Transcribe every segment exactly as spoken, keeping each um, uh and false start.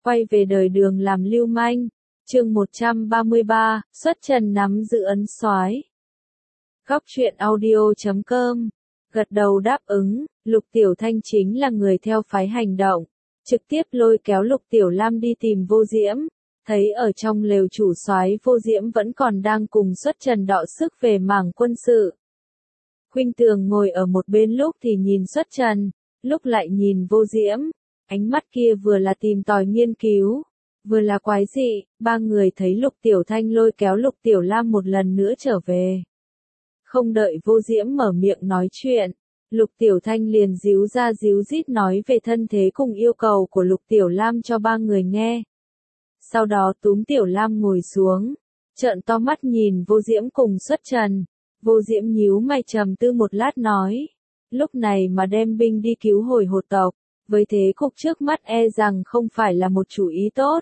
Quay về đời Đường làm lưu manh. Chương một trăm ba mươi ba, xuất trần nắm giữ ấn soái. Góc truyện audio chấm com. Gật đầu đáp ứng, Lục Tiểu Thanh chính là người theo phái hành động, trực tiếp lôi kéo Lục Tiểu Lam đi tìm Vô Diễm, thấy ở trong lều chủ soái Vô Diễm vẫn còn đang cùng xuất trần đọ sức về mảng quân sự. Khuynh Tường ngồi ở một bên lúc thì nhìn xuất trần, lúc lại nhìn Vô Diễm, ánh mắt kia vừa là tìm tòi nghiên cứu, vừa là quái dị. Ba người thấy Lục Tiểu Thanh lôi kéo Lục Tiểu Lam một lần nữa trở về. Không đợi Vô Diễm mở miệng nói chuyện, Lục Tiểu Thanh liền díu ra díu dít nói về thân thế cùng yêu cầu của Lục Tiểu Lam cho ba người nghe. Sau đó túm Tiểu Lam ngồi xuống, trợn to mắt nhìn Vô Diễm cùng xuất trần. Vô Diễm nhíu mày trầm tư một lát nói, lúc này mà đem binh đi cứu hồi hột tộc, với thế cục trước mắt e rằng không phải là một chủ ý tốt.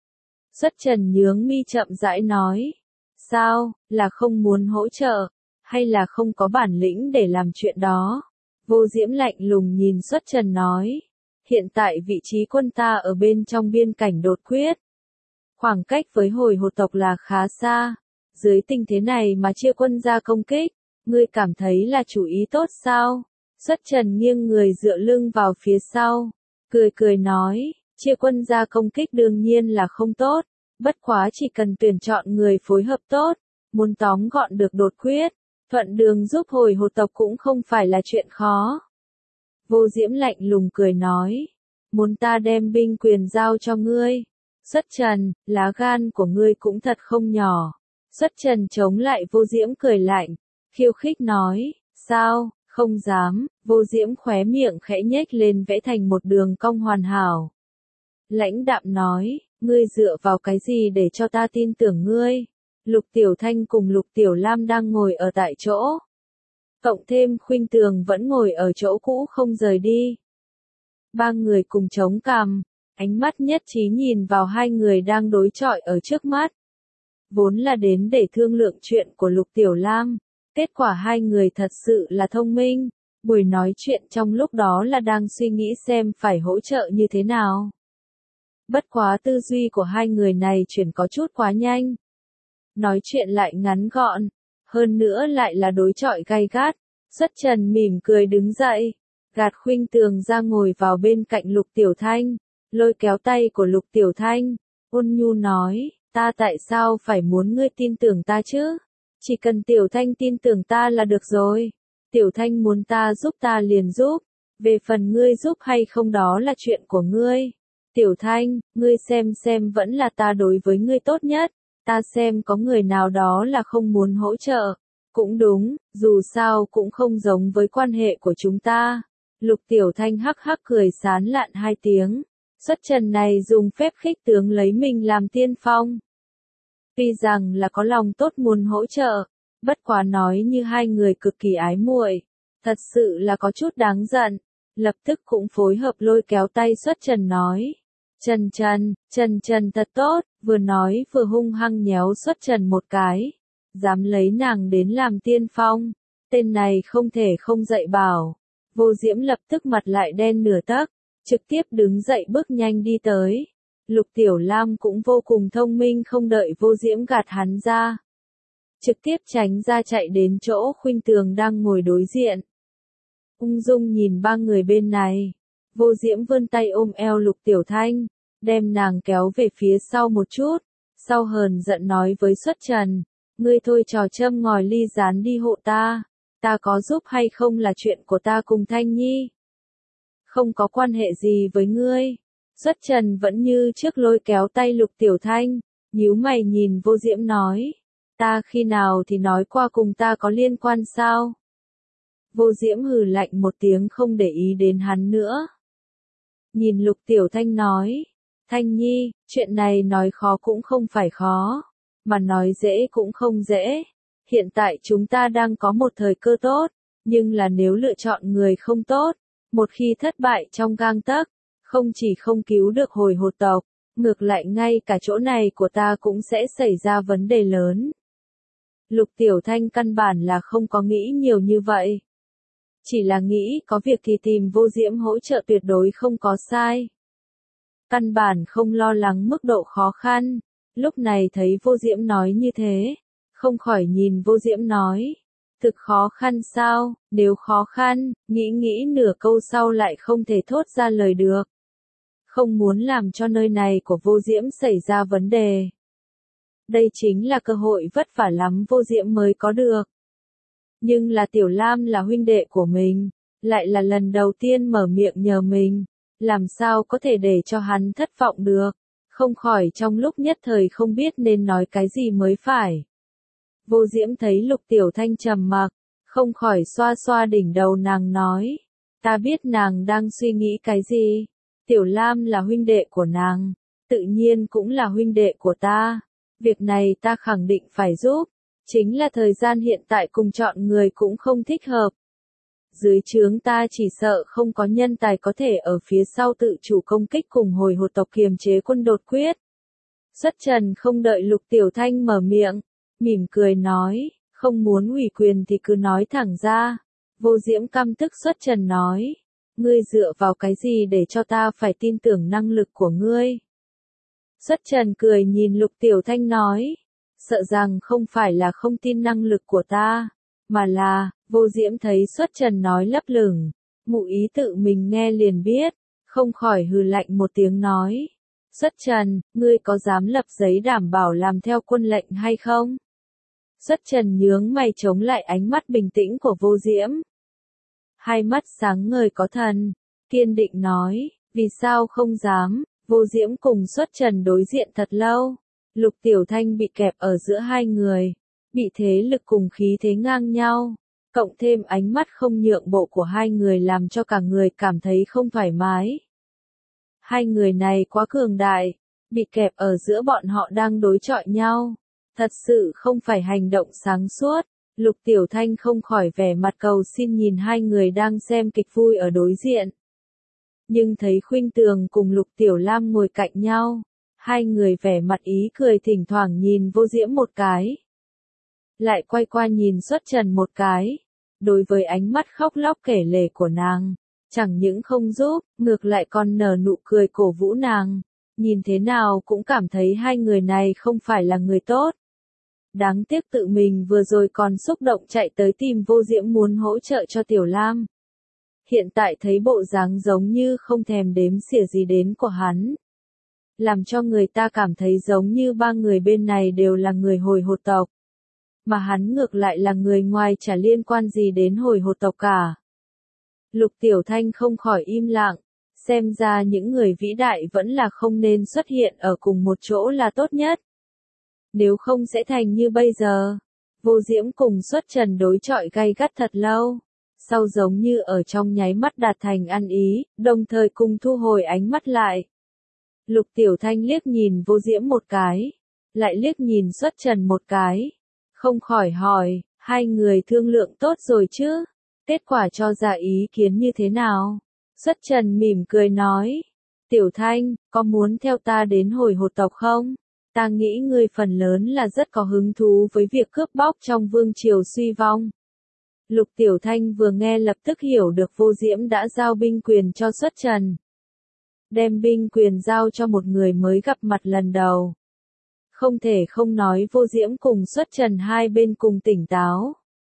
Xuất trần nhướng mi chậm rãi nói, sao, là không muốn hỗ trợ, hay là không có bản lĩnh để làm chuyện đó? Vô Diễm lạnh lùng nhìn xuất trần nói, hiện tại vị trí quân ta ở bên trong biên cảnh đột quyết. Khoảng cách với hồi hột tộc là khá xa, dưới tình thế này mà chia quân ra công kích, ngươi cảm thấy là chủ ý tốt sao? Xuất trần nghiêng người dựa lưng vào phía sau, cười cười nói, chia quân ra công kích đương nhiên là không tốt, bất quá chỉ cần tuyển chọn người phối hợp tốt, muốn tóm gọn được đột quyết, thuận đường giúp hồi hột tộc cũng không phải là chuyện khó. Vô Diễm lạnh lùng cười nói, muốn ta đem binh quyền giao cho ngươi? Xuất trần, lá gan của ngươi cũng thật không nhỏ. Xuất trần chống lại Vô Diễm cười lạnh, khiêu khích nói, sao, không dám? Vô Diễm khóe miệng khẽ nhếch lên vẽ thành một đường cong hoàn hảo. Lãnh đạm nói, ngươi dựa vào cái gì để cho ta tin tưởng ngươi? Lục Tiểu Thanh cùng Lục Tiểu Lam đang ngồi ở tại chỗ. Cộng thêm Khuynh Tường vẫn ngồi ở chỗ cũ không rời đi. Ba người cùng chống cằm, ánh mắt nhất trí nhìn vào hai người đang đối chọi ở trước mắt. Vốn là đến để thương lượng chuyện của Lục Tiểu Lam, kết quả hai người thật sự là thông minh, buổi nói chuyện trong lúc đó là đang suy nghĩ xem phải hỗ trợ như thế nào. Bất quá tư duy của hai người này chuyển có chút quá nhanh. Nói chuyện lại ngắn gọn, hơn nữa lại là đối chọi gay gắt. Xuất trần mỉm cười đứng dậy, gạt Khuynh Tường ra ngồi vào bên cạnh Lục Tiểu Thanh, lôi kéo tay của Lục Tiểu Thanh, ôn nhu nói, ta tại sao phải muốn ngươi tin tưởng ta chứ? Chỉ cần Tiểu Thanh tin tưởng ta là được rồi. Tiểu Thanh muốn ta giúp ta liền giúp, về phần ngươi giúp hay không đó là chuyện của ngươi. Tiểu Thanh, ngươi xem xem vẫn là ta đối với ngươi tốt nhất, ta xem có người nào đó là không muốn hỗ trợ. Cũng đúng, dù sao cũng không giống với quan hệ của chúng ta. Lục Tiểu Thanh hắc hắc cười sán lạn hai tiếng. Xuất trần này dùng phép khích tướng lấy mình làm tiên phong. Tuy rằng là có lòng tốt muốn hỗ trợ, bất quá nói như hai người cực kỳ ái muội, thật sự là có chút đáng giận. Lập tức cũng phối hợp lôi kéo tay xuất trần nói. Trần Trần, Trần Trần thật tốt, vừa nói vừa hung hăng nhéo xuất trần một cái. Dám lấy nàng đến làm tiên phong, tên này không thể không dạy bảo. Vô Diễm lập tức mặt lại đen nửa tấc, trực tiếp đứng dậy bước nhanh đi tới. Lục Tiểu Lam cũng vô cùng thông minh, không đợi Vô Diễm gạt hắn ra, trực tiếp tránh ra chạy đến chỗ Khuynh Tường đang ngồi đối diện. Ung dung nhìn ba người bên này, Vô Diễm vươn tay ôm eo Lục Tiểu Thanh, đem nàng kéo về phía sau một chút, sau hờn giận nói với xuất trần, ngươi thôi trò châm ngòi ly gián đi hộ ta, ta có giúp hay không là chuyện của ta cùng Thanh Nhi. Không có quan hệ gì với ngươi. Xuất trần vẫn như trước lôi kéo tay Lục Tiểu Thanh, nhíu mày nhìn Vô Diễm nói, ta khi nào thì nói qua cùng ta có liên quan sao? Vô Diễm hừ lạnh một tiếng không để ý đến hắn nữa. Nhìn Lục Tiểu Thanh nói, Thanh Nhi, chuyện này nói khó cũng không phải khó, mà nói dễ cũng không dễ. Hiện tại chúng ta đang có một thời cơ tốt, nhưng là nếu lựa chọn người không tốt, một khi thất bại trong gang tấc, không chỉ không cứu được hồi hột tộc, ngược lại ngay cả chỗ này của ta cũng sẽ xảy ra vấn đề lớn. Lục Tiểu Thanh căn bản là không có nghĩ nhiều như vậy. Chỉ là nghĩ có việc thì tìm Vô Diễm hỗ trợ tuyệt đối không có sai. căn bản không lo lắng mức độ khó khăn. Lúc này thấy Vô Diễm nói như thế, không khỏi nhìn Vô Diễm nói, thực khó khăn sao, nếu khó khăn, nghĩ nghĩ nửa câu sau lại không thể thốt ra lời được. Không muốn làm cho nơi này của Vô Diễm xảy ra vấn đề. Đây chính là cơ hội vất vả lắm Vô Diễm mới có được. Nhưng là Tiểu Lam là huynh đệ của mình, lại là lần đầu tiên mở miệng nhờ mình, làm sao có thể để cho hắn thất vọng được, không khỏi trong lúc nhất thời không biết nên nói cái gì mới phải. Vô Diễm thấy Lục Tiểu Thanh trầm mặc, không khỏi xoa xoa đỉnh đầu nàng nói, ta biết nàng đang suy nghĩ cái gì, Tiểu Lam là huynh đệ của nàng, tự nhiên cũng là huynh đệ của ta, việc này ta khẳng định phải giúp, chính là thời gian hiện tại cùng chọn người cũng không thích hợp. Dưới trướng ta chỉ sợ không có nhân tài có thể ở phía sau tự chủ công kích cùng hồi hột tộc kiềm chế quân đột quyết. Xuất Trần không đợi Lục Tiểu Thanh mở miệng, mỉm cười nói, không muốn ủy quyền thì cứ nói thẳng ra. Vô Diễm căm tức Xuất Trần nói, ngươi dựa vào cái gì để cho ta phải tin tưởng năng lực của ngươi? Xuất Trần cười nhìn Lục Tiểu Thanh nói, sợ rằng không phải là không tin năng lực của ta, mà là, Vô Diễm thấy Xuất Trần nói lấp lửng, ngụ ý tự mình nghe liền biết, không khỏi hừ lạnh một tiếng nói, Xuất Trần, ngươi có dám lập giấy đảm bảo làm theo quân lệnh hay không? Xuất Trần nhướng mày chống lại ánh mắt bình tĩnh của Vô Diễm. Hai mắt sáng ngời có thần, kiên định nói, vì sao không dám? Vô Diễm cùng Xuất Trần đối diện thật lâu, Lục Tiểu Thanh bị kẹp ở giữa hai người, bị thế lực cùng khí thế ngang nhau, cộng thêm ánh mắt không nhượng bộ của hai người làm cho cả người cảm thấy không thoải mái. Hai người này quá cường đại, bị kẹp ở giữa bọn họ đang đối chọi nhau, thật sự không phải hành động sáng suốt. Lục Tiểu Thanh không khỏi vẻ mặt cầu xin nhìn hai người đang xem kịch vui ở đối diện. Nhưng thấy Khuynh Tường cùng Lục Tiểu Lam ngồi cạnh nhau, hai người vẻ mặt ý cười thỉnh thoảng nhìn Vô Diễm một cái. Lại quay qua nhìn Xuất Trần một cái, đối với ánh mắt khóc lóc kể lể của nàng, chẳng những không giúp, ngược lại còn nở nụ cười cổ vũ nàng, nhìn thế nào cũng cảm thấy hai người này không phải là người tốt. Đáng tiếc tự mình vừa rồi còn xúc động chạy tới tìm Vô Diễm muốn hỗ trợ cho Tiểu Lam. Hiện tại thấy bộ dáng giống như không thèm đếm xỉa gì đến của hắn. Làm cho người ta cảm thấy giống như ba người bên này đều là người hồi hột tộc. Mà hắn ngược lại là người ngoài chả liên quan gì đến hồi hột tộc cả. Lục Tiểu Thanh không khỏi im lặng, xem ra những người vĩ đại vẫn là không nên xuất hiện ở cùng một chỗ là tốt nhất. Nếu không sẽ thành như bây giờ. Vô Diễm cùng Xuất Trần đối chọi gay gắt thật lâu, sau giống như ở trong nháy mắt đạt thành ăn ý, đồng thời cùng thu hồi ánh mắt lại. Lục Tiểu Thanh liếc nhìn Vô Diễm một cái, lại liếc nhìn Xuất Trần một cái, không khỏi hỏi, hai người thương lượng tốt rồi chứ? Kết quả cho ra ý kiến như thế nào? Xuất Trần mỉm cười nói, Tiểu Thanh, có muốn theo ta đến hồi hột tộc không? Ta nghĩ ngươi phần lớn là rất có hứng thú với việc cướp bóc trong vương triều suy vong. Lục Tiểu Thanh vừa nghe lập tức hiểu được Vô Diễm đã giao binh quyền cho Xuất Trần. Đem binh quyền giao cho một người mới gặp mặt lần đầu. Không thể không nói Vô Diễm cùng Xuất Trần hai bên cùng tỉnh táo.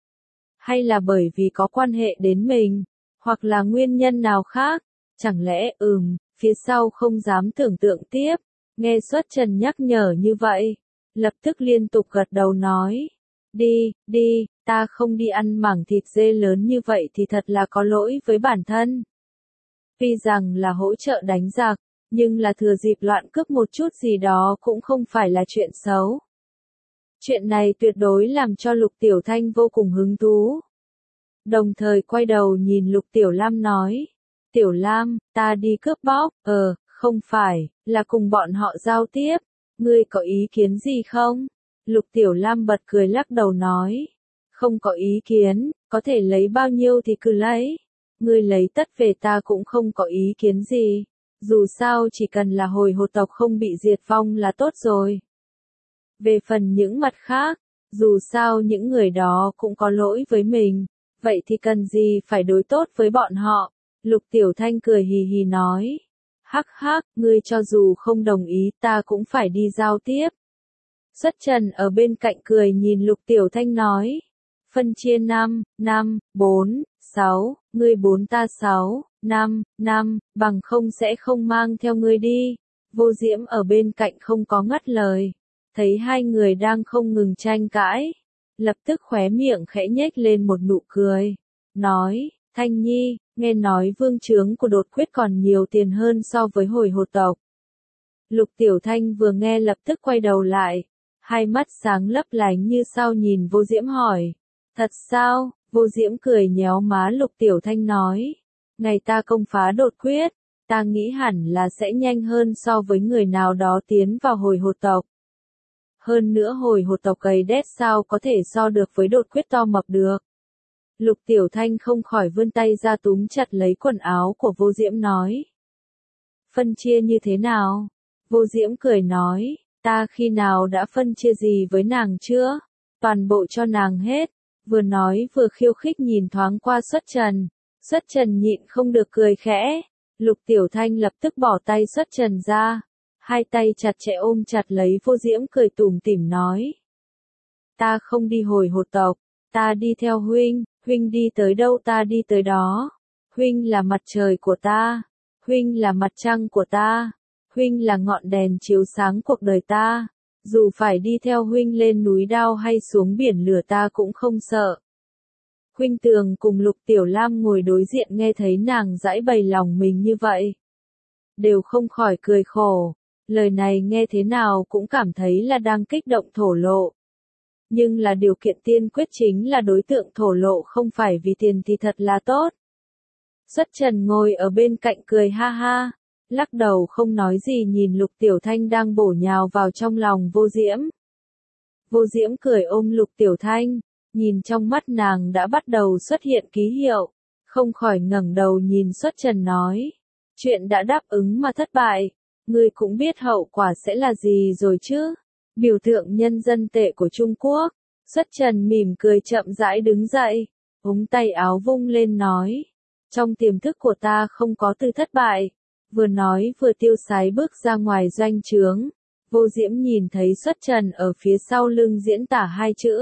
Hay là bởi vì có quan hệ đến mình, hoặc là nguyên nhân nào khác, chẳng lẽ ừm, phía sau không dám tưởng tượng tiếp. Nghe Xuất Trần nhắc nhở như vậy, lập tức liên tục gật đầu nói, đi, đi, ta không đi ăn mảng thịt dê lớn như vậy thì thật là có lỗi với bản thân. Tuy rằng là hỗ trợ đánh giặc, nhưng là thừa dịp loạn cướp một chút gì đó cũng không phải là chuyện xấu. Chuyện này tuyệt đối làm cho Lục Tiểu Thanh vô cùng hứng thú. Đồng thời quay đầu nhìn Lục Tiểu Lam nói, Tiểu Lam, ta đi cướp bóc, ờ, không phải, là cùng bọn họ giao tiếp, ngươi có ý kiến gì không? Lục Tiểu Lam bật cười lắc đầu nói, không có ý kiến, có thể lấy bao nhiêu thì cứ lấy, ngươi lấy tất về ta cũng không có ý kiến gì, dù sao chỉ cần là hồi hột tộc không bị diệt vong là tốt rồi. Về phần những mặt khác, dù sao những người đó cũng có lỗi với mình, vậy thì cần gì phải đối tốt với bọn họ? Lục Tiểu Thanh cười hì hì nói. Hắc hắc, ngươi cho dù không đồng ý ta cũng phải đi giao tiếp. Xuất Trần ở bên cạnh cười nhìn Lục Tiểu Thanh nói. Phân chia năm, năm, bốn, sáu, ngươi bốn ta sáu, năm, năm, bằng không sẽ không mang theo ngươi đi. Vô Diễm ở bên cạnh không có ngắt lời. Thấy hai người đang không ngừng tranh cãi. Lập tức khóe miệng khẽ nhếch lên một nụ cười. Nói, Thanh Nhi, nghe nói vương trướng của đột quyết còn nhiều tiền hơn so với hồi hột tộc. Lục Tiểu Thanh vừa nghe lập tức quay đầu lại. Hai mắt sáng lấp lánh như sao nhìn Vô Diễm hỏi. Thật sao? Vô Diễm cười nhéo má Lục Tiểu Thanh nói. Ngày ta công phá đột quyết, ta nghĩ hẳn là sẽ nhanh hơn so với người nào đó tiến vào hồi hột tộc. Hơn nữa hồi hột tộc gầy đét sao có thể so được với đột quyết to mập được. Lục Tiểu Thanh không khỏi vươn tay ra túm chặt lấy quần áo của Vô Diễm nói. Phân chia như thế nào? Vô Diễm cười nói, ta khi nào đã phân chia gì với nàng chưa? Toàn bộ cho nàng hết. Vừa nói vừa khiêu khích nhìn thoáng qua Xuất Trần. Xuất Trần nhịn không được cười khẽ. Lục Tiểu Thanh lập tức bỏ tay Xuất Trần ra. Hai tay chặt chẽ ôm chặt lấy Vô Diễm cười tủm tỉm nói. Ta không đi hồi hột tộc, ta đi theo huynh, huynh đi tới đâu ta đi tới đó. Huynh là mặt trời của ta, huynh là mặt trăng của ta, huynh là ngọn đèn chiếu sáng cuộc đời ta. Dù phải đi theo huynh lên núi đao hay xuống biển lửa ta cũng không sợ. Huynh Tường cùng Lục Tiểu Lam ngồi đối diện nghe thấy nàng giãi bày lòng mình như vậy. Đều không khỏi cười khổ. Lời này nghe thế nào cũng cảm thấy là đang kích động thổ lộ. Nhưng là điều kiện tiên quyết chính là đối tượng thổ lộ không phải vì tiền thì thật là tốt. Xuất Trần ngồi ở bên cạnh cười ha ha, lắc đầu không nói gì nhìn Lục Tiểu Thanh đang bổ nhào vào trong lòng Vô Diễm. Vô Diễm cười ôm Lục Tiểu Thanh, nhìn trong mắt nàng đã bắt đầu xuất hiện ký hiệu, không khỏi ngẩng đầu nhìn Xuất Trần nói. Chuyện đã đáp ứng mà thất bại, ngươi cũng biết hậu quả sẽ là gì rồi chứ. Biểu tượng nhân dân tệ của Trung Quốc. Xuất Trần mỉm cười chậm rãi đứng dậy, ống tay áo vung lên nói. Trong tiềm thức của ta không có từ thất bại. Vừa nói vừa tiêu sái bước ra ngoài doanh trướng. Vô Diễm nhìn thấy Xuất Trần ở phía sau lưng diễn tả hai chữ.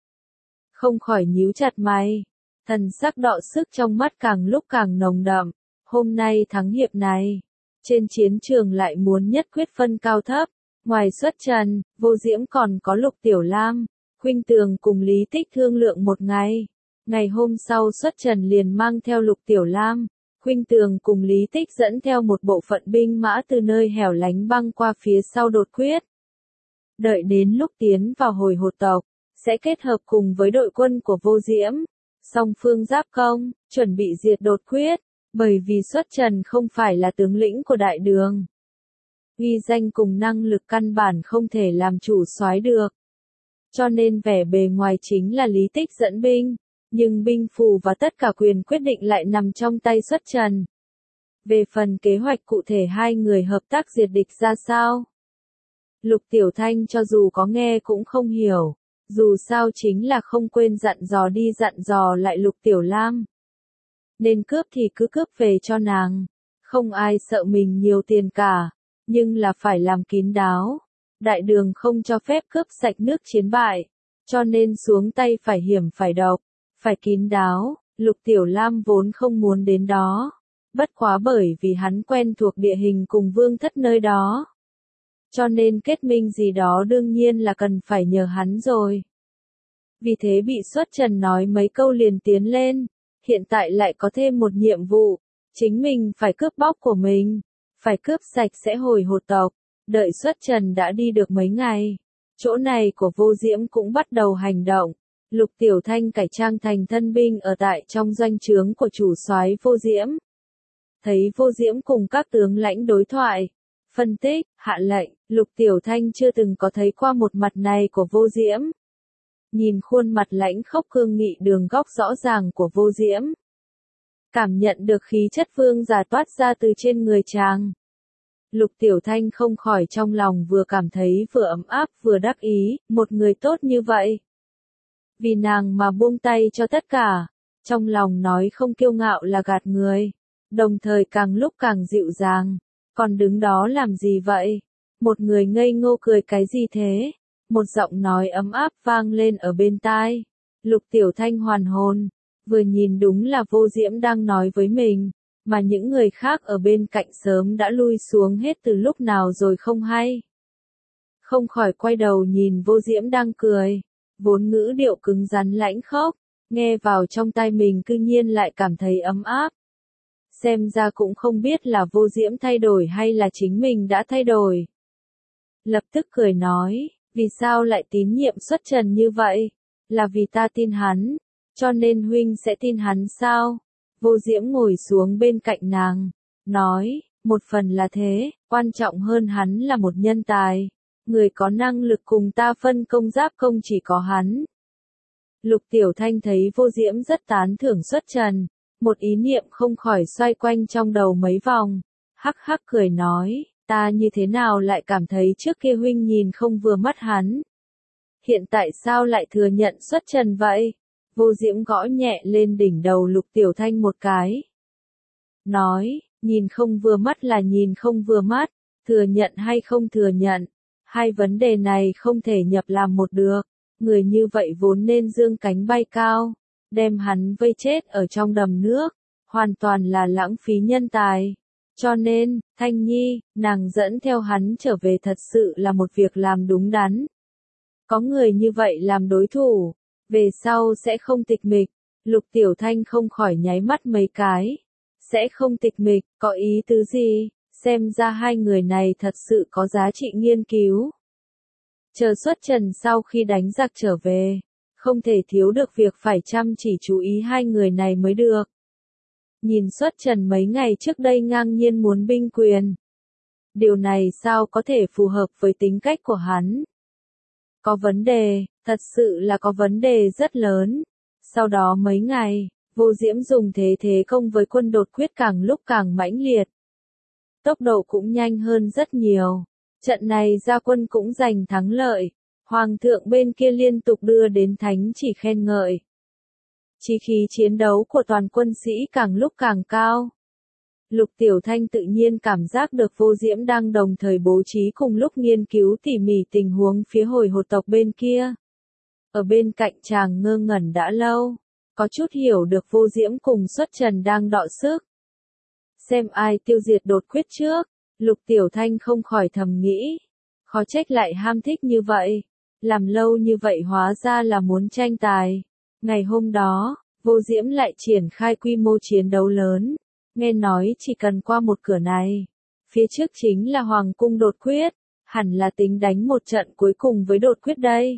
Không khỏi nhíu chặt mày. Thần sắc đọ sức trong mắt càng lúc càng nồng đậm. Hôm nay thắng hiệp này. Trên chiến trường lại muốn nhất quyết phân cao thấp. Ngoài Xuất Trần, Vô Diễm còn có Lục Tiểu Lam, Huynh Tường cùng Lý Tích thương lượng một ngày. Ngày hôm sau Xuất Trần liền mang theo Lục Tiểu Lam, Huynh Tường cùng Lý Tích dẫn theo một bộ phận binh mã từ nơi hẻo lánh băng qua phía sau đột quyết. Đợi đến lúc tiến vào hồi hột tộc, sẽ kết hợp cùng với đội quân của Vô Diễm. Song phương giáp công, chuẩn bị diệt đột quyết, bởi vì Xuất Trần không phải là tướng lĩnh của đại đường. Uy danh cùng năng lực căn bản không thể làm chủ soái được. Cho nên vẻ bề ngoài chính là Lý Tích dẫn binh, nhưng binh phù và tất cả quyền quyết định lại nằm trong tay Xuất Trần. Về phần kế hoạch cụ thể hai người hợp tác diệt địch ra sao? Lục Tiểu Thanh cho dù có nghe cũng không hiểu, dù sao chính là không quên dặn dò đi dặn dò lại Lục Tiểu Lam. Nên cướp thì cứ cướp về cho nàng, không ai sợ mình nhiều tiền cả. Nhưng là phải làm kín đáo. Đại đường không cho phép cướp sạch nước chiến bại. Cho nên xuống tay phải hiểm phải độc. Phải kín đáo. Lục Tiểu Lam vốn không muốn đến đó. Bất quá bởi vì hắn quen thuộc địa hình cùng vương thất nơi đó. Cho nên kết minh gì đó đương nhiên là cần phải nhờ hắn rồi. Vì thế bị Xuất Trần nói mấy câu liền tiến lên. Hiện tại lại có thêm một nhiệm vụ. Chính mình phải cướp bóc của mình. Phải cướp sạch sẽ hồi hột tộc. Đợi Xuất Trần đã đi được mấy ngày. Chỗ này của Vô Diễm cũng bắt đầu hành động. Lục Tiểu Thanh cải trang thành thân binh ở tại trong doanh trướng của chủ soái Vô Diễm. Thấy Vô Diễm cùng các tướng lãnh đối thoại. Phân tích, hạ lệnh, Lục Tiểu Thanh chưa từng có thấy qua một mặt này của Vô Diễm. Nhìn khuôn mặt lãnh khốc cương nghị đường góc rõ ràng của Vô Diễm. Cảm nhận được khí chất vương giả toát ra từ trên người chàng. Lục Tiểu Thanh không khỏi trong lòng vừa cảm thấy vừa ấm áp vừa đắc ý, một người tốt như vậy. Vì nàng mà buông tay cho tất cả, trong lòng nói không kiêu ngạo là gạt người, đồng thời càng lúc càng dịu dàng, Còn đứng đó làm gì vậy? Một người ngây ngô cười cái gì thế? Một giọng nói ấm áp vang lên ở bên tai. Lục Tiểu Thanh hoàn hồn, vừa nhìn đúng là Vô Diễm đang nói với mình, mà những người khác ở bên cạnh sớm đã lui xuống hết từ lúc nào rồi không hay. Không khỏi quay đầu nhìn Vô Diễm đang cười, vốn ngữ điệu cứng rắn lãnh khốc, nghe vào trong tai mình cư nhiên lại cảm thấy ấm áp. Xem ra cũng không biết là Vô Diễm thay đổi hay là chính mình đã thay đổi. Lập tức cười nói, vì sao lại tín nhiệm xuất trần như vậy? Là vì ta tin hắn, cho nên huynh sẽ tin hắn sao? Vô Diễm ngồi xuống bên cạnh nàng, nói, một phần là thế, quan trọng hơn hắn là một nhân tài. Người có năng lực cùng ta phân công giáp công chỉ có hắn. Lục Tiểu Thanh thấy Vô Diễm rất tán thưởng xuất trần, một ý niệm không khỏi xoay quanh trong đầu mấy vòng, hắc hắc cười nói, ta như thế nào lại cảm thấy trước kia huynh nhìn không vừa mắt hắn. Hiện tại sao lại thừa nhận xuất trần vậy? Vô Diễm gõ nhẹ lên đỉnh đầu Lục Tiểu Thanh một cái. Nói, nhìn không vừa mắt là nhìn không vừa mắt, thừa nhận hay không thừa nhận. Hai vấn đề này không thể nhập làm một được, người như vậy vốn nên dương cánh bay cao, đem hắn vây chết ở trong đầm nước, hoàn toàn là lãng phí nhân tài. Cho nên, Thanh Nhi, nàng dẫn theo hắn trở về thật sự là một việc làm đúng đắn. Có người như vậy làm đối thủ, về sau sẽ không tịch mịch. Lục Tiểu Thanh không khỏi nháy mắt mấy cái. Sẽ không tịch mịch, có ý tứ gì? Xem ra hai người này thật sự có giá trị nghiên cứu. Chờ xuất trần sau khi đánh giặc trở về, không thể thiếu được việc phải chăm chỉ chú ý hai người này mới được. Nhìn xuất trần mấy ngày trước đây ngang nhiên muốn binh quyền. Điều này sao có thể phù hợp với tính cách của hắn? Có vấn đề, thật sự là có vấn đề rất lớn. Sau đó mấy ngày, Vô Diễm dùng thế thế công với quân đột quyết càng lúc càng mãnh liệt. Tốc độ cũng nhanh hơn rất nhiều. Trận này ra quân cũng giành thắng lợi. Hoàng thượng bên kia liên tục đưa đến thánh chỉ khen ngợi. Chí khí chiến đấu của toàn quân sĩ càng lúc càng cao. Lục Tiểu Thanh tự nhiên cảm giác được Vô Diễm đang đồng thời bố trí cùng lúc nghiên cứu tỉ mỉ tình huống phía hồi hột tộc bên kia. Ở bên cạnh chàng ngơ ngẩn đã lâu, có chút hiểu được Vô Diễm cùng xuất trần đang đọ sức. Xem ai tiêu diệt đột quyết trước, Lục Tiểu Thanh không khỏi thầm nghĩ. Khó trách lại ham thích như vậy, làm lâu như vậy hóa ra là muốn tranh tài. Ngày hôm đó, Vô Diễm lại triển khai quy mô chiến đấu lớn. Nghe nói chỉ cần qua một cửa này, phía trước chính là Hoàng cung đột quyết, hẳn là tính đánh một trận cuối cùng với đột quyết đây.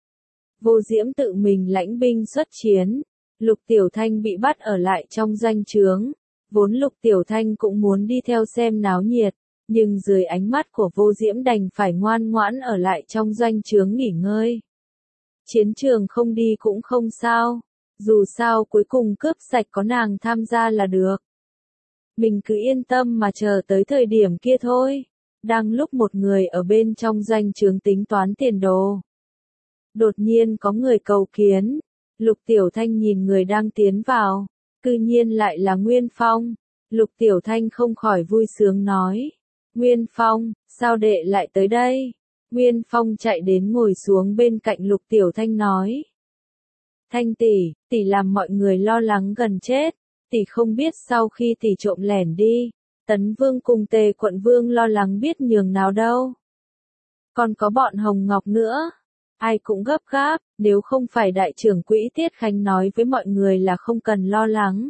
Vô Diễm tự mình lãnh binh xuất chiến, Lục Tiểu Thanh bị bắt ở lại trong doanh trướng. Vốn Lục Tiểu Thanh cũng muốn đi theo xem náo nhiệt, nhưng dưới ánh mắt của Vô Diễm đành phải ngoan ngoãn ở lại trong doanh trướng nghỉ ngơi. Chiến trường không đi cũng không sao, dù sao cuối cùng cướp sạch có nàng tham gia là được. Mình cứ yên tâm mà chờ tới thời điểm kia thôi. Đang lúc một người ở bên trong doanh trướng tính toán tiền đồ. Đột nhiên có người cầu kiến. Lục Tiểu Thanh nhìn người đang tiến vào. Cư nhiên lại là Nguyên Phong. Lục Tiểu Thanh không khỏi vui sướng nói. Nguyên Phong, sao đệ lại tới đây? Nguyên Phong chạy đến ngồi xuống bên cạnh Lục Tiểu Thanh nói. Thanh tỷ, tỷ làm mọi người lo lắng gần chết. Tỷ không biết sau khi tỷ trộm lẻn đi, Tấn Vương cùng Tề Quận Vương lo lắng biết nhường nào đâu. Còn có bọn Hồng Ngọc nữa. Ai cũng gấp gáp, nếu không phải đại trưởng quỹ Tiết Khánh nói với mọi người là không cần lo lắng.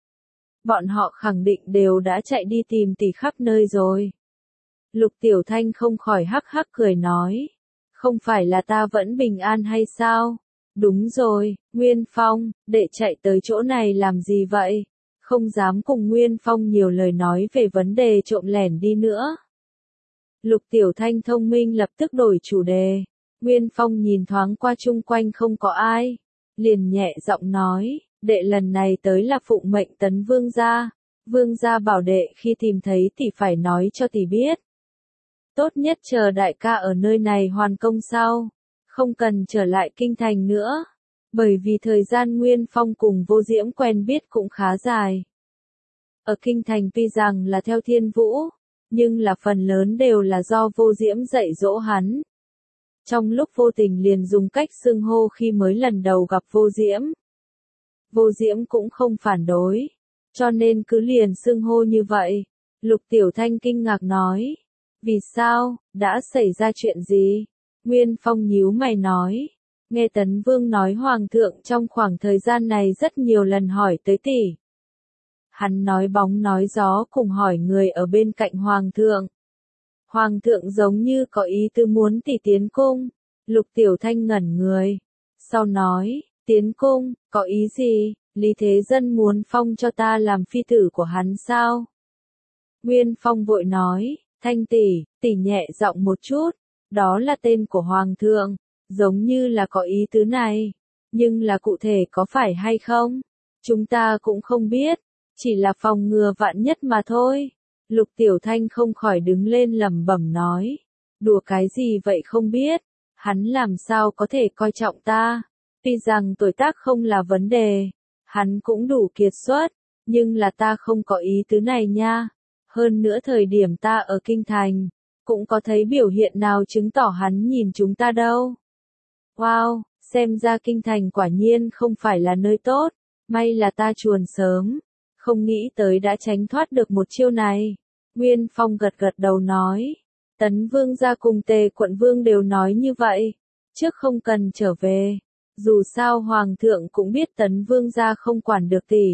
Bọn họ khẳng định đều đã chạy đi tìm tỷ khắp nơi rồi. Lục Tiểu Thanh không khỏi hắc hắc cười nói. Không phải là ta vẫn bình an hay sao? Đúng rồi, Nguyên Phong, đệ chạy tới chỗ này làm gì vậy? Không dám cùng Nguyên Phong nhiều lời nói về vấn đề trộm lẻn đi nữa. Lục Tiểu Thanh thông minh lập tức đổi chủ đề. Nguyên Phong nhìn thoáng qua chung quanh không có ai. Liền nhẹ giọng nói, đệ lần này tới là phụng mệnh Tấn Vương gia. Vương gia bảo đệ khi tìm thấy thì phải nói cho tỷ biết. Tốt nhất chờ đại ca ở nơi này hoàn công sau. Không cần trở lại kinh thành nữa. Bởi vì thời gian Nguyên Phong cùng Vô Diễm quen biết cũng khá dài. Ở kinh thành tuy rằng là theo Thiên Vũ, nhưng là phần lớn đều là do Vô Diễm dạy dỗ hắn. Trong lúc vô tình liền dùng cách xưng hô khi mới lần đầu gặp Vô Diễm. Vô Diễm cũng không phản đối, cho nên cứ liền xưng hô như vậy. Lục Tiểu Thanh kinh ngạc nói, vì sao, đã xảy ra chuyện gì? Nguyên Phong nhíu mày nói, nghe Tấn Vương nói Hoàng thượng trong khoảng thời gian này rất nhiều lần hỏi tới tỷ. Hắn nói bóng nói gió cùng hỏi người ở bên cạnh Hoàng thượng. Hoàng thượng giống như có ý tư muốn tỷ tiến cung. Lục Tiểu Thanh ngẩn người. Sau nói, tiến cung, có ý gì? Lý Thế Dân muốn phong cho ta làm phi tử của hắn sao? Nguyên Phong vội nói, Thanh tỷ, tỷ nhẹ giọng một chút. Đó là tên của Hoàng thượng, giống như là có ý tứ này. Nhưng là cụ thể có phải hay không? Chúng ta cũng không biết. Chỉ là phòng ngừa vạn nhất mà thôi. Lục Tiểu Thanh không khỏi đứng lên lẩm bẩm nói. Đùa cái gì vậy không biết. Hắn làm sao có thể coi trọng ta. Tuy rằng tuổi tác không là vấn đề. Hắn cũng đủ kiệt xuất. Nhưng là ta không có ý tứ này nha. Hơn nữa thời điểm ta ở Kinh Thành. Cũng có thấy biểu hiện nào chứng tỏ hắn nhìn chúng ta đâu. Wow, xem ra Kinh Thành quả nhiên không phải là nơi tốt. May là ta chuồn sớm. Không nghĩ tới đã tránh thoát được một chiêu này. Nguyên Phong gật gật đầu nói. Tấn Vương gia cùng Tề Quận Vương đều nói như vậy. Trước không cần trở về. Dù sao Hoàng thượng cũng biết Tấn Vương gia không quản được tỷ.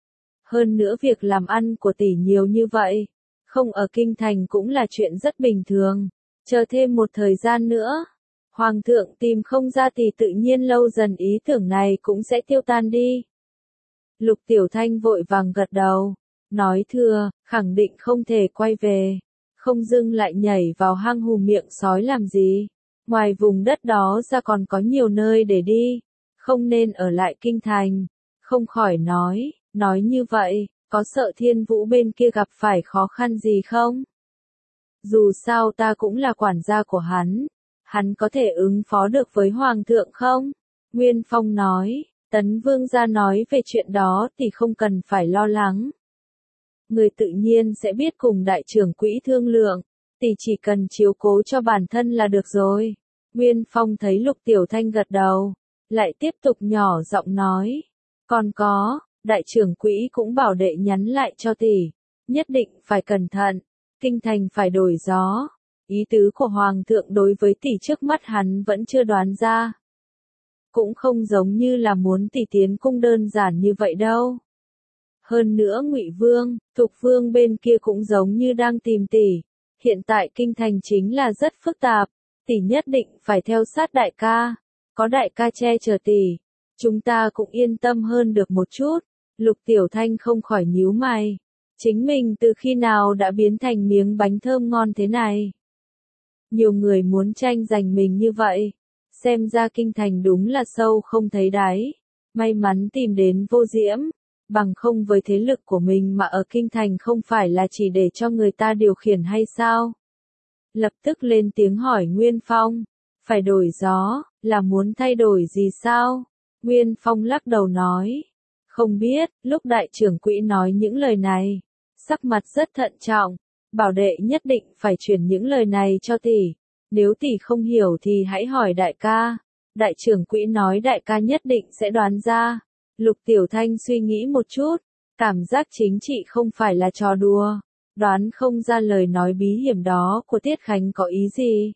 Hơn nữa việc làm ăn của tỷ nhiều như vậy. Không ở Kinh Thành cũng là chuyện rất bình thường. Chờ thêm một thời gian nữa. Hoàng thượng tìm không ra thì tự nhiên lâu dần ý tưởng này cũng sẽ tiêu tan đi. Lục Tiểu Thanh vội vàng gật đầu, nói thưa, khẳng định không thể quay về, không dưng lại nhảy vào hang hùm miệng sói làm gì, ngoài vùng đất đó ra còn có nhiều nơi để đi, không nên ở lại Kinh Thành, không khỏi nói, nói như vậy, có sợ Thiên Vũ bên kia gặp phải khó khăn gì không? Dù sao ta cũng là quản gia của hắn, hắn có thể ứng phó được với Hoàng thượng không? Nguyên Phong nói. Tấn Vương gia nói về chuyện đó thì không cần phải lo lắng. Người tự nhiên sẽ biết cùng đại trưởng quỹ thương lượng, thì chỉ cần chiếu cố cho bản thân là được rồi. Nguyên Phong thấy Lục Tiểu Thanh gật đầu, lại tiếp tục nhỏ giọng nói. Còn có, đại trưởng quỹ cũng bảo đệ nhắn lại cho tỷ, nhất định phải cẩn thận, Kinh Thành phải đổi gió. Ý tứ của Hoàng thượng đối với tỷ trước mắt hắn vẫn chưa đoán ra. Cũng không giống như là muốn tỷ tiến cung đơn giản như vậy đâu. Hơn nữa Ngụy Vương, Thục Vương bên kia cũng giống như đang tìm tỷ. Hiện tại Kinh Thành chính là rất phức tạp, tỷ nhất định phải theo sát đại ca. Có đại ca che chở tỷ, chúng ta cũng yên tâm hơn được một chút. Lục Tiểu Thanh không khỏi nhíu mày. Chính mình từ khi nào đã biến thành miếng bánh thơm ngon thế này? Nhiều người muốn tranh giành mình như vậy. Xem ra Kinh Thành đúng là sâu không thấy đáy. May mắn tìm đến Vô Diễm. Bằng không với thế lực của mình mà ở Kinh Thành không phải là chỉ để cho người ta điều khiển hay sao? Lập tức lên tiếng hỏi Nguyên Phong. Phải đổi gió, là muốn thay đổi gì sao? Nguyên Phong lắc đầu nói. Không biết, lúc đại trưởng quỹ nói những lời này. Sắc mặt rất thận trọng. Bảo đệ nhất định phải chuyển những lời này cho tỷ. Nếu tỷ không hiểu thì hãy hỏi đại ca. Đại trưởng quỹ nói đại ca nhất định sẽ đoán ra. Lục Tiểu Thanh suy nghĩ một chút. Cảm giác chính trị không phải là trò đùa. Đoán không ra lời nói bí hiểm đó của Tiết Khánh có ý gì.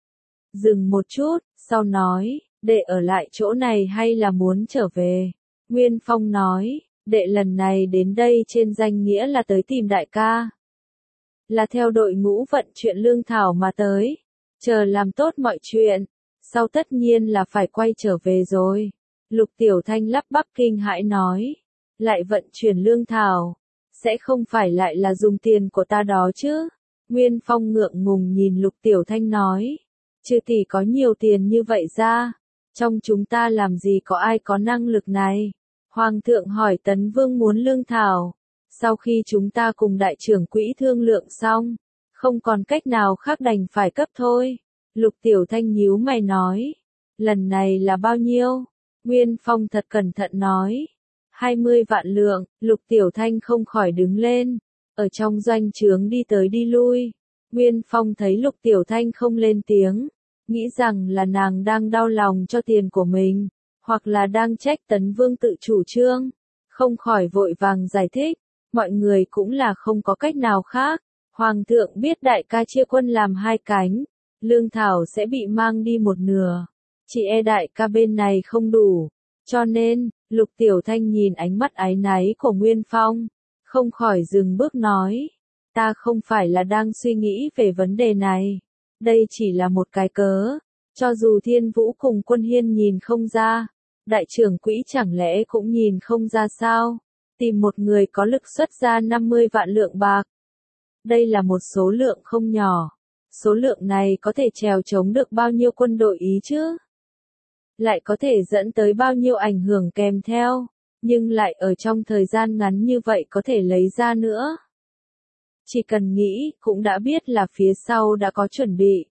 Dừng một chút, sau nói, đệ ở lại chỗ này hay là muốn trở về? Nguyên Phong nói, đệ lần này đến đây trên danh nghĩa là tới tìm đại ca. Là theo đội ngũ vận chuyển lương thảo mà tới. Chờ làm tốt mọi chuyện. Sau tất nhiên là phải quay trở về rồi. Lục Tiểu Thanh lắp bắp kinh hãi nói. Lại vận chuyển lương thảo. Sẽ không phải lại là dùng tiền của ta đó chứ. Nguyên Phong ngượng ngùng nhìn Lục Tiểu Thanh nói. Chứ tỷ có nhiều tiền như vậy ra. Trong chúng ta làm gì có ai có năng lực này. Hoàng thượng hỏi Tấn Vương muốn lương thảo. Sau khi chúng ta cùng đại trưởng quỹ thương lượng xong. Không còn cách nào khác đành phải cấp thôi. Lục Tiểu Thanh nhíu mày nói. Lần này là bao nhiêu? Nguyên Phong thật cẩn thận nói. hai mươi vạn lượng. Lục Tiểu Thanh không khỏi đứng lên. ở trong doanh trướng đi tới đi lui. Nguyên Phong thấy Lục Tiểu Thanh không lên tiếng, nghĩ rằng là nàng đang đau lòng cho tiền của mình, hoặc là đang trách Tấn Vương tự chủ trương, không khỏi vội vàng giải thích, mọi người cũng là không có cách nào khác, Hoàng thượng biết đại ca chia quân làm hai cánh, lương thảo sẽ bị mang đi một nửa, chỉ e đại ca bên này không đủ, cho nên, Lục Tiểu Thanh nhìn ánh mắt áy náy của Nguyên Phong, không khỏi dừng bước nói, ta không phải là đang suy nghĩ về vấn đề này, đây chỉ là một cái cớ, cho dù Thiên Vũ cùng Quân Hiên nhìn không ra, đại trưởng quỹ chẳng lẽ cũng nhìn không ra sao, tìm một người có lực xuất ra năm mươi vạn lượng bạc. Đây là một số lượng không nhỏ, số lượng này có thể trèo chống được bao nhiêu quân đội ý chứ? Lại có thể dẫn tới bao nhiêu ảnh hưởng kèm theo, nhưng lại ở trong thời gian ngắn như vậy có thể lấy ra nữa. Chỉ cần nghĩ, cũng đã biết là phía sau đã có chuẩn bị.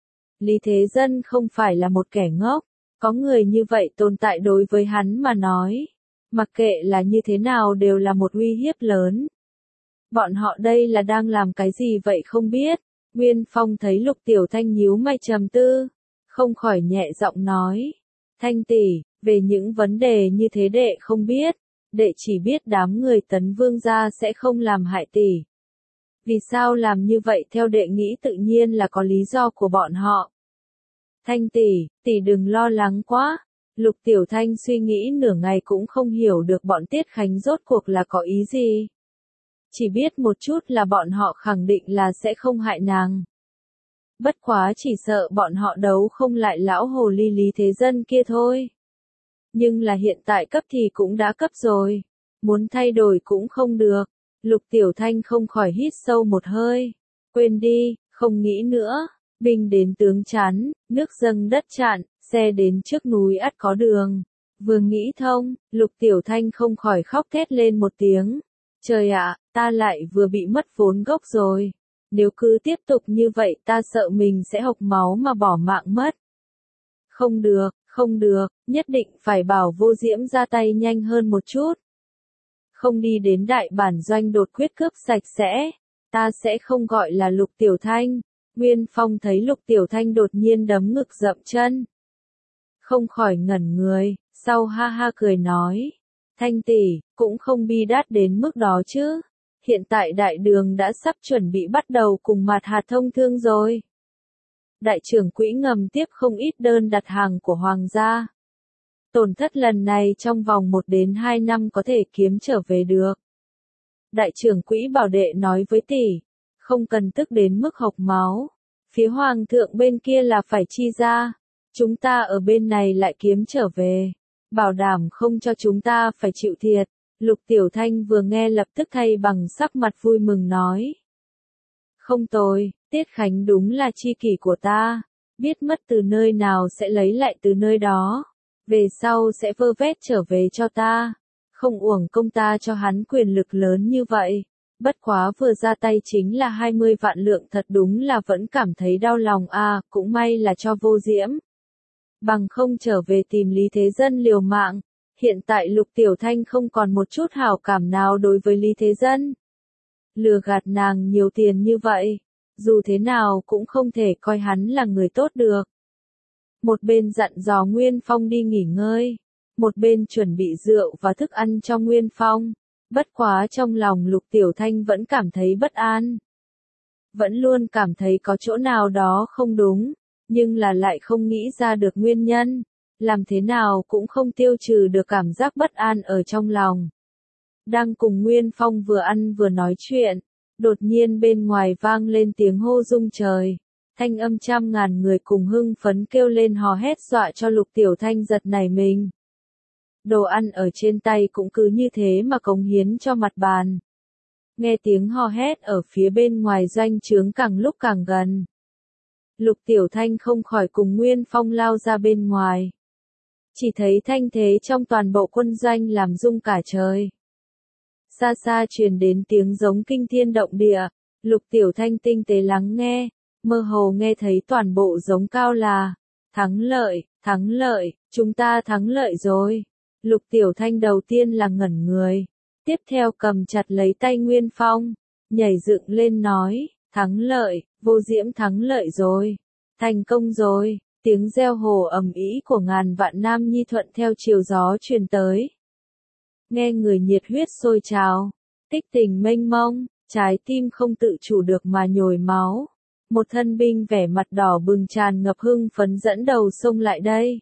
Lý Thế Dân không phải là một kẻ ngốc, có người như vậy tồn tại đối với hắn mà nói. Mặc kệ là như thế nào đều là một uy hiếp lớn. Bọn họ đây là đang làm cái gì vậy không biết. Nguyên Phong thấy Lục Tiểu Thanh nhíu mày trầm tư, không khỏi nhẹ giọng nói. Thanh tỷ, về những vấn đề như thế đệ không biết, đệ chỉ biết đám người Tấn Vương gia sẽ không làm hại tỷ. Vì sao làm như vậy theo đệ nghĩ tự nhiên là có lý do của bọn họ. Thanh tỷ, tỷ đừng lo lắng quá. Lục Tiểu Thanh suy nghĩ nửa ngày cũng không hiểu được bọn Tiết Khánh rốt cuộc là có ý gì. Chỉ biết một chút là bọn họ khẳng định là sẽ không hại nàng. Bất quá chỉ sợ bọn họ đấu không lại lão hồ ly Lý Thế Dân kia thôi. Nhưng là hiện tại cấp thì cũng đã cấp rồi. Muốn thay đổi cũng không được. Lục Tiểu Thanh không khỏi hít sâu một hơi. Quên đi, không nghĩ nữa. Binh đến tướng chắn, nước dâng đất chặn, xe đến trước núi ắt có đường. Vừa nghĩ thông, Lục Tiểu Thanh không khỏi khóc thét lên một tiếng. Trời ạ, ta lại vừa bị mất vốn gốc rồi. Nếu cứ tiếp tục như vậy ta sợ mình sẽ hộc máu mà bỏ mạng mất. Không được, không được, nhất định phải bảo Vô Diễm ra tay nhanh hơn một chút. Không đi đến đại bản doanh đột quyết cướp sạch sẽ, ta sẽ không gọi là Lục Tiểu Thanh. Nguyên Phong thấy Lục Tiểu Thanh đột nhiên đấm ngực dậm chân. Không khỏi ngẩn người, sau ha ha cười nói. Thanh tỷ, cũng không bi đát đến mức đó chứ. Hiện tại đại đường đã sắp chuẩn bị bắt đầu cùng Mạt Hạt thông thương rồi. Đại trưởng quỹ ngầm tiếp không ít đơn đặt hàng của Hoàng gia. Tổn thất lần này trong vòng một đến hai năm có thể kiếm trở về được. Đại trưởng quỹ bảo đệ nói với tỷ, không cần tức đến mức hộc máu. Phía Hoàng thượng bên kia là phải chi ra. Chúng ta ở bên này lại kiếm trở về. Bảo đảm không cho chúng ta phải chịu thiệt. Lục Tiểu Thanh vừa nghe lập tức thay bằng sắc mặt vui mừng nói. Không tồi, Tiết Khánh đúng là tri kỷ của ta. Biết mất từ nơi nào sẽ lấy lại từ nơi đó. Về sau sẽ vơ vét trở về cho ta. Không uổng công ta cho hắn quyền lực lớn như vậy. Bất quá vừa ra tay chính là hai mươi vạn lượng thật đúng là vẫn cảm thấy đau lòng à, cũng may là cho Vô Diễm. Bằng không trở về tìm Lý Thế Dân liều mạng. Hiện tại Lục Tiểu Thanh không còn một chút hảo cảm nào đối với Lý Thế Dân. Lừa gạt nàng nhiều tiền như vậy, dù thế nào cũng không thể coi hắn là người tốt được. Một bên dặn dò Nguyên Phong đi nghỉ ngơi, một bên chuẩn bị rượu và thức ăn cho Nguyên Phong. Bất quá trong lòng Lục Tiểu Thanh vẫn cảm thấy bất an. Vẫn luôn cảm thấy có chỗ nào đó không đúng, nhưng là lại không nghĩ ra được nguyên nhân. Làm thế nào cũng không tiêu trừ được cảm giác bất an ở trong lòng. Đang cùng Nguyên Phong vừa ăn vừa nói chuyện, đột nhiên bên ngoài vang lên tiếng hô rung trời. Thanh âm trăm ngàn người cùng hưng phấn kêu lên hò hét dọa cho Lục Tiểu Thanh giật nảy mình. Đồ ăn ở trên tay cũng cứ như thế mà cống hiến cho mặt bàn. Nghe tiếng hò hét ở phía bên ngoài doanh trướng càng lúc càng gần. Lục Tiểu Thanh không khỏi cùng Nguyên Phong lao ra bên ngoài. Chỉ thấy thanh thế trong toàn bộ quân doanh làm rung cả trời. Xa xa truyền đến tiếng giống kinh thiên động địa, Lục Tiểu Thanh tinh tế lắng nghe, mơ hồ nghe thấy toàn bộ giống cao là, thắng lợi, thắng lợi, chúng ta thắng lợi rồi. Lục Tiểu Thanh đầu tiên là ngẩn người, tiếp theo cầm chặt lấy tay Nguyên Phong, nhảy dựng lên nói, thắng lợi, Vô Diễm thắng lợi rồi, thành công rồi, tiếng reo hò ầm ĩ của ngàn vạn nam nhi thuận theo chiều gió truyền tới. Nghe người nhiệt huyết sôi trào, tích tình mênh mông, trái tim không tự chủ được mà nhồi máu. Một thân binh vẻ mặt đỏ bừng tràn ngập hưng phấn dẫn đầu xông lại đây.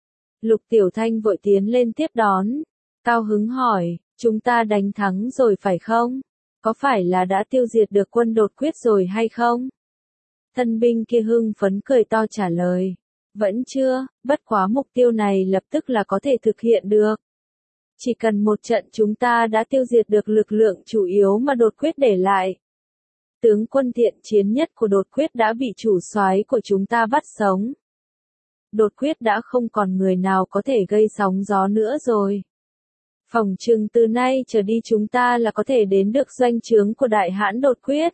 Lục Tiểu Thanh vội tiến lên tiếp đón, cao hứng hỏi, chúng ta đánh thắng rồi phải không? Có phải là đã tiêu diệt được quân đột quyết rồi hay không? Thân binh kia hưng phấn cười to trả lời, vẫn chưa, bất quá mục tiêu này lập tức là có thể thực hiện được. Chỉ cần một trận chúng ta đã tiêu diệt được lực lượng chủ yếu mà đột quyết để lại. Tướng quân thiện chiến nhất của đột quyết đã bị chủ soái của chúng ta bắt sống. Đột quyết đã không còn người nào có thể gây sóng gió nữa rồi. Phỏng chừng từ nay trở đi chúng ta là có thể đến được doanh trướng của Đại Hãn đột quyết.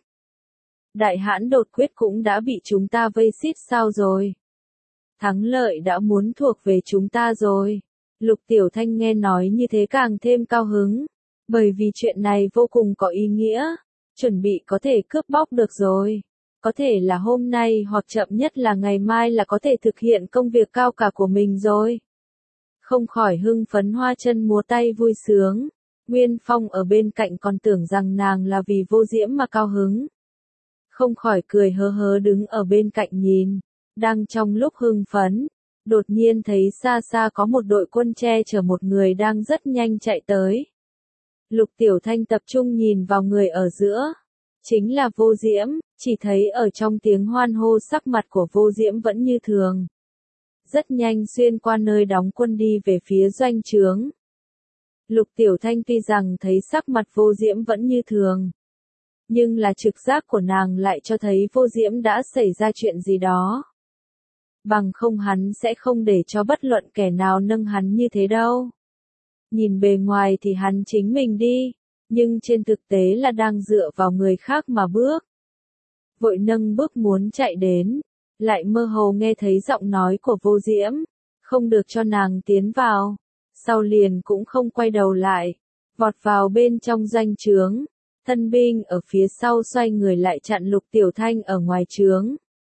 Đại Hãn đột quyết cũng đã bị chúng ta vây xít sao rồi. Thắng lợi đã muốn thuộc về chúng ta rồi. Lục Tiểu Thanh nghe nói như thế càng thêm cao hứng. Bởi vì chuyện này vô cùng có ý nghĩa. Chuẩn bị có thể cướp bóc được rồi. Có thể là hôm nay hoặc chậm nhất là ngày mai là có thể thực hiện công việc cao cả của mình rồi. Không khỏi hưng phấn hoa chân múa tay vui sướng. Nguyên Phong ở bên cạnh còn tưởng rằng nàng là vì Vô Diễm mà cao hứng. Không khỏi cười hớ hớ đứng ở bên cạnh nhìn. Đang trong lúc hưng phấn, đột nhiên thấy xa xa có một đội quân che chở một người đang rất nhanh chạy tới. Lục Tiểu Thanh tập trung nhìn vào người ở giữa. Chính là Vô Diễm, chỉ thấy ở trong tiếng hoan hô sắc mặt của Vô Diễm vẫn như thường. Rất nhanh xuyên qua nơi đóng quân đi về phía doanh trướng. Lục Tiểu Thanh tuy rằng thấy sắc mặt Vô Diễm vẫn như thường. Nhưng là trực giác của nàng lại cho thấy Vô Diễm đã xảy ra chuyện gì đó. Bằng không hắn sẽ không để cho bất luận kẻ nào nâng hắn như thế đâu. Nhìn bề ngoài thì hắn chính mình đi, nhưng trên thực tế là đang dựa vào người khác mà bước. Vội nâng bước muốn chạy đến, lại mơ hồ nghe thấy giọng nói của Vô Diễm, không được cho nàng tiến vào, sau liền cũng không quay đầu lại, vọt vào bên trong doanh trướng, thân binh ở phía sau xoay người lại chặn Lục Tiểu Thanh ở ngoài trướng.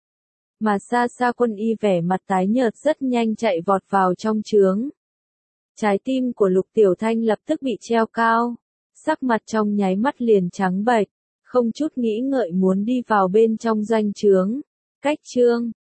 Mà xa xa quân y vẻ mặt tái nhợt rất nhanh chạy vọt vào trong trướng. Trái tim của Lục Tiểu Thanh lập tức bị treo cao, sắc mặt trong nháy mắt liền trắng bệch, không chút nghĩ ngợi muốn đi vào bên trong doanh trướng. Cách chương